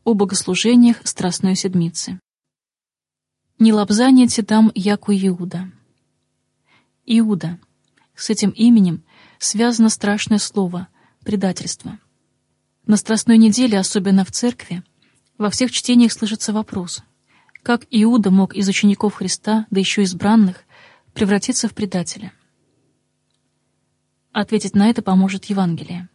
О богослужениях Страстной Седмицы. «Не лобзаните там, яку Иуда». Иуда. С этим именем связано страшное слово — предательство. На Страстной неделе, особенно в церкви, во всех чтениях слышится вопрос: как Иуда мог из учеников Христа, да еще избранных, превратиться в предателя? Ответить на это поможет Евангелие.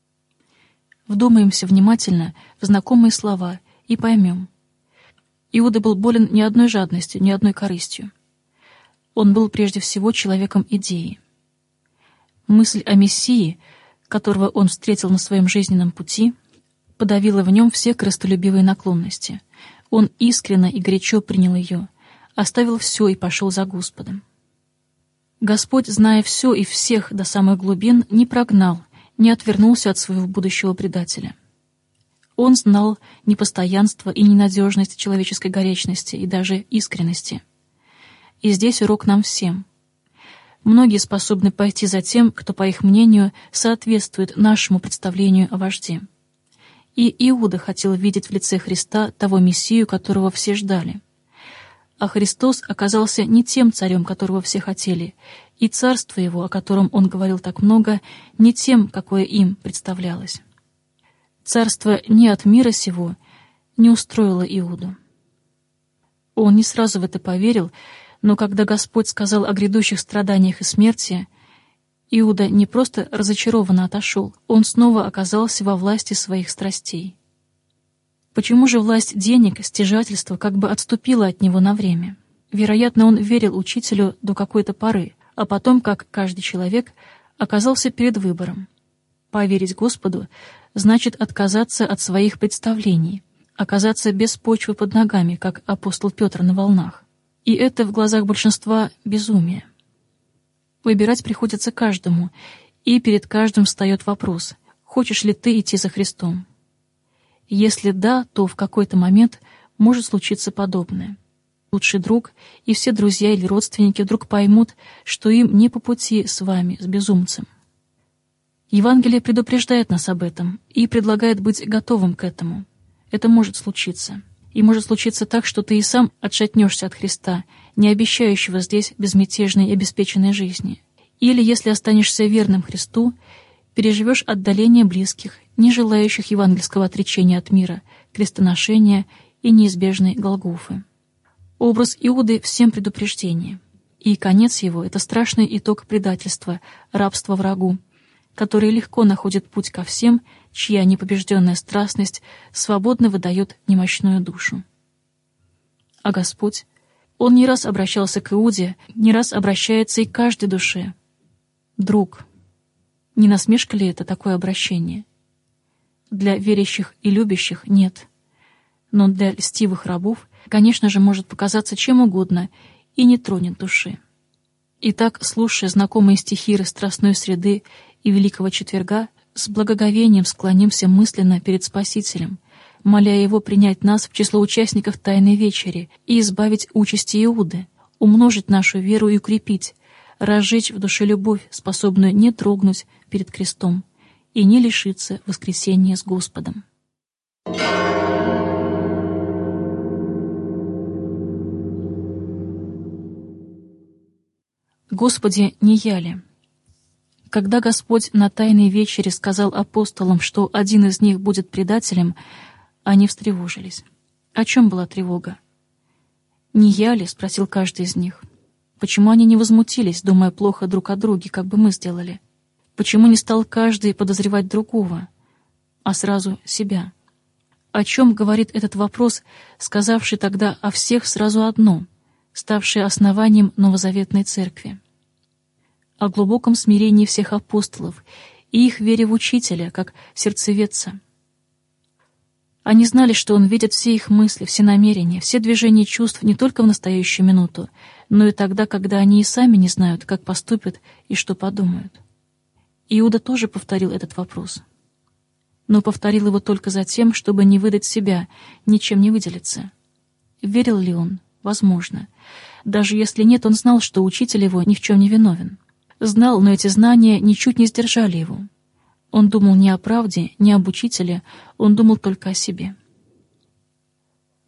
Вдумаемся внимательно в знакомые слова и поймем. Иуда был болен ни одной жадностью, ни одной корыстью. Он был прежде всего человеком идеи. Мысль о Мессии, которого он встретил на своем жизненном пути, подавила в нем все корыстолюбивые наклонности. Он искренне и горячо принял ее, оставил все и пошел за Господом. Господь, зная все и всех до самых глубин, не прогнал, не отвернулся от своего будущего предателя. Он знал непостоянство и ненадежность человеческой горячности и даже искренности. И здесь урок нам всем. Многие способны пойти за тем, кто, по их мнению, соответствует нашему представлению о вожде. И Иуда хотел видеть в лице Христа того Мессию, которого все ждали. А Христос оказался не тем царем, которого все хотели, и царство его, о котором он говорил так много, не тем, какое им представлялось. Царство не от мира сего не устроило Иуду. Он не сразу в это поверил, но когда Господь сказал о грядущих страданиях и смерти, Иуда не просто разочарованно отошел, он снова оказался во власти своих страстей. Почему же власть денег, стяжательства как бы отступила от него на время? Вероятно, он верил учителю до какой-то поры, а потом, как каждый человек, оказался перед выбором. Поверить Господу значит отказаться от своих представлений, оказаться без почвы под ногами, как апостол Петр на волнах. И это в глазах большинства безумие. Выбирать приходится каждому, и перед каждым встает вопрос: хочешь ли ты идти за Христом? Если да, то в какой-то момент может случиться подобное. Лучший друг и все друзья или родственники вдруг поймут, что им не по пути с вами, с безумцем. Евангелие предупреждает нас об этом и предлагает быть готовым к этому. Это может случиться. И может случиться так, что ты и сам отшатнешься от Христа, не обещающего здесь безмятежной и обеспеченной жизни. Или, если останешься верным Христу, переживешь отдаление близких, не желающих евангельского отречения от мира, крестоношения и неизбежной Голгофы. Образ Иуды всем предупреждение. И конец его — это страшный итог предательства, рабства врагу, который легко находит путь ко всем, чья непобежденная страстность свободно выдает немощную душу. А Господь, Он не раз обращался к Иуде, не раз обращается и к каждой душе. Друг. Не насмешка ли это такое обращение? Для верящих и любящих нет. Но для льстивых рабов, конечно же, может показаться чем угодно и не тронет души. Итак, слушая знакомые стихиры Страстной среды и Великого Четверга, с благоговением склонимся мысленно перед Спасителем, моля Его принять нас в число участников Тайной Вечери и избавить участи Иуды, умножить нашу веру и укрепить, разжечь в душе любовь, способную не дрогнуть перед крестом и не лишиться воскресения с Господом. Господи, не я ли? Когда Господь на Тайной Вечере сказал апостолам, что один из них будет предателем, они встревожились. О чем была тревога? «Не я ли?» — спросил каждый из них. Почему они не возмутились, думая плохо друг о друге, как бы мы сделали? Почему не стал каждый подозревать другого, а сразу себя? О чем говорит этот вопрос, сказавший тогда о всех сразу одно, ставший основанием новозаветной церкви? О глубоком смирении всех апостолов и их вере в Учителя, как сердцеведца. Они знали, что Он видит все их мысли, все намерения, все движения чувств не только в настоящую минуту, но и тогда, когда они и сами не знают, как поступят и что подумают. Иуда тоже повторил этот вопрос. Но повторил его только за тем, чтобы не выдать себя, ничем не выделиться. Верил ли он? Возможно. Даже если нет, он знал, что учитель его ни в чем не виновен. Знал, но эти знания ничуть не сдержали его. Он думал не о правде, не об учителе, он думал только о себе.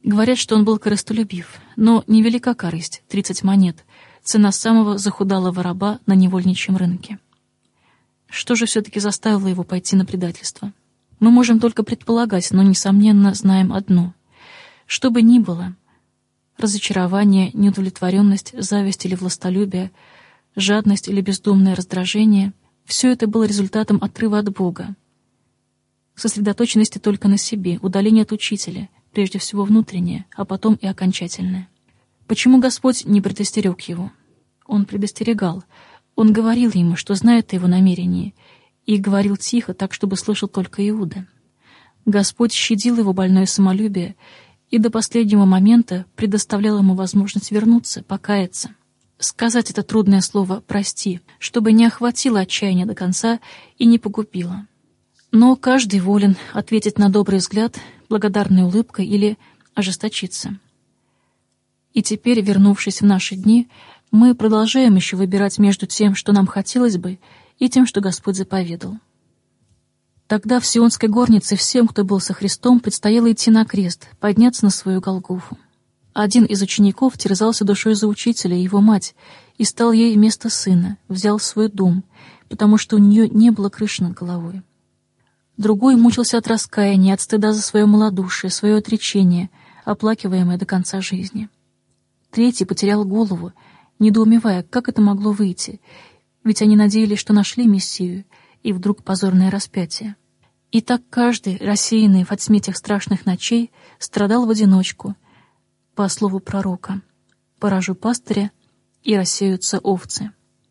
Говорят, что он был корыстолюбив, но невелика корысть, 30 монет, цена самого захудалого раба на невольничьем рынке. Что же все-таки заставило его пойти на предательство? Мы можем только предполагать, но, несомненно, знаем одно. Что бы ни было, разочарование, неудовлетворенность, зависть или властолюбие, жадность или бездумное раздражение — все это было результатом отрыва от Бога, сосредоточенности только на себе, удаления от учителя, прежде всего внутреннее, а потом и окончательное. Почему Господь не предостерег его? Он предостерегал. Он говорил ему, что знает о его намерении, и говорил тихо, так, чтобы слышал только Иуда. Господь щадил его больное самолюбие и до последнего момента предоставлял ему возможность вернуться, покаяться. Сказать это трудное слово «прости», чтобы не охватило отчаяние до конца и не погубило. Но каждый волен ответить на добрый взгляд благодарной улыбкой или ожесточиться. И теперь, вернувшись в наши дни, мы продолжаем еще выбирать между тем, что нам хотелось бы, и тем, что Господь заповедал. Тогда в Сионской горнице всем, кто был со Христом, предстояло идти на крест, подняться на свою Голгофу. Один из учеников терзался душой за учителя и его мать, и стал ей вместо сына, взял свой дом, потому что у нее не было крыши над головой. Другой мучился от раскаяния, от стыда за свое малодушие, свое отречение, оплакиваемое до конца жизни. Третий потерял голову, недоумевая, как это могло выйти, ведь они надеялись, что нашли Мессию, и вдруг позорное распятие. И так каждый, рассеянный во тьме тех страшных ночей, страдал в одиночку, по слову пророка: «Поражу пастыря, и рассеются овцы».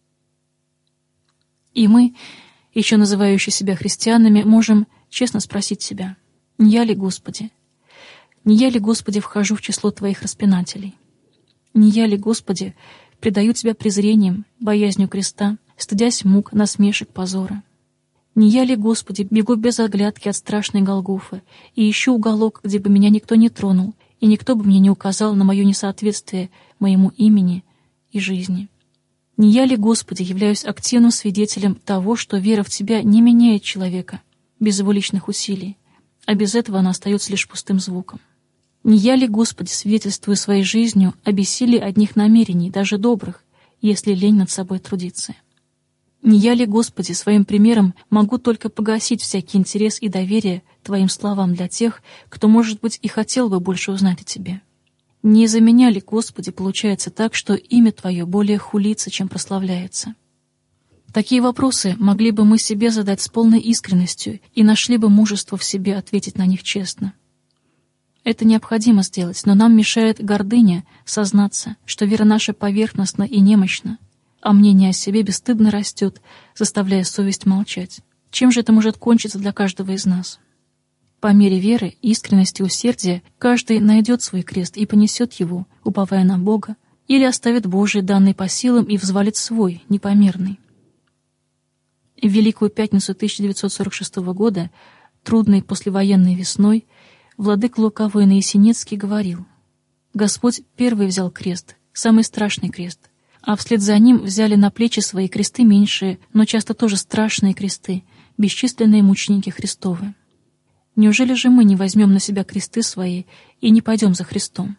И мы, еще называющие себя христианами, можем честно спросить себя: «Не я ли, Господи? Не я ли, Господи, вхожу в число Твоих распинателей? Не я ли, Господи, предаю Тебя презрением, боязнью креста, стыдясь мук, насмешек, позора? Не я ли, Господи, бегу без оглядки от страшной Голгофы и ищу уголок, где бы меня никто не тронул, и никто бы мне не указал на мое несоответствие моему имени и жизни? Не я ли, Господи, являюсь активным свидетелем того, что вера в Тебя не меняет человека без его личных усилий, а без этого она остается лишь пустым звуком? Не я ли, Господи, свидетельствую своей жизнью о бессилии одних намерений, даже добрых, если лень над собой трудиться? Не я ли, Господи, своим примером могу только погасить всякий интерес и доверие Твоим словам для тех, кто, может быть, и хотел бы больше узнать о Тебе? Не из-за меня ли, Господи, получается так, что имя Твое более хулится, чем прославляется? Такие вопросы могли бы мы себе задать с полной искренностью и нашли бы мужество в себе ответить на них честно. Это необходимо сделать, но нам мешает гордыня сознаться, что вера наша поверхностна и немощна, а мнение о себе бесстыдно растет, заставляя совесть молчать. Чем же это может кончиться для каждого из нас? По мере веры, искренности и усердия каждый найдет свой крест и понесет его, уповая на Бога, или оставит Божий, данный по силам, и взвалит свой, непомерный. В Великую Пятницу 1946 года, трудной послевоенной весной, владыка Луковой Наесенецкий говорил: «Господь первый взял крест, самый страшный крест, а вслед за ним взяли на плечи свои кресты меньшие, но часто тоже страшные кресты, бесчисленные мученики Христовы. Неужели же мы не возьмем на себя кресты свои и не пойдем за Христом?»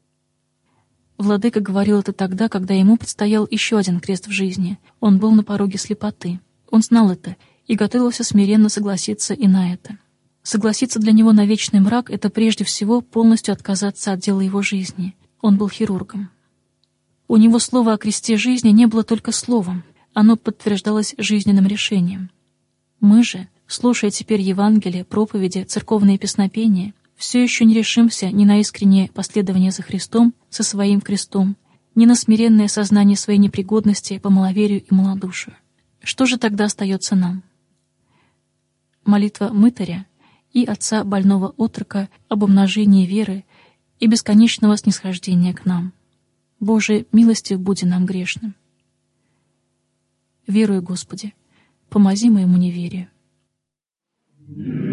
Владыка говорил это тогда, когда ему предстоял еще один крест в жизни. Он был на пороге слепоты. Он знал это и готовился смиренно согласиться и на это. Согласиться для него на вечный мрак — это прежде всего полностью отказаться от дела его жизни. Он был хирургом. У него слово о кресте жизни не было только словом, оно подтверждалось жизненным решением. Мы же, слушая теперь Евангелие, проповеди, церковные песнопения, все еще не решимся ни на искреннее последование за Христом со своим крестом, ни на смиренное сознание своей непригодности по маловерию и малодушию. Что же тогда остается нам? Молитва мытаря и отца больного отрока об умножении веры и бесконечного снисхождения к нам. Боже, милостив буди нам грешным. Верую, Господи, помози моему неверию.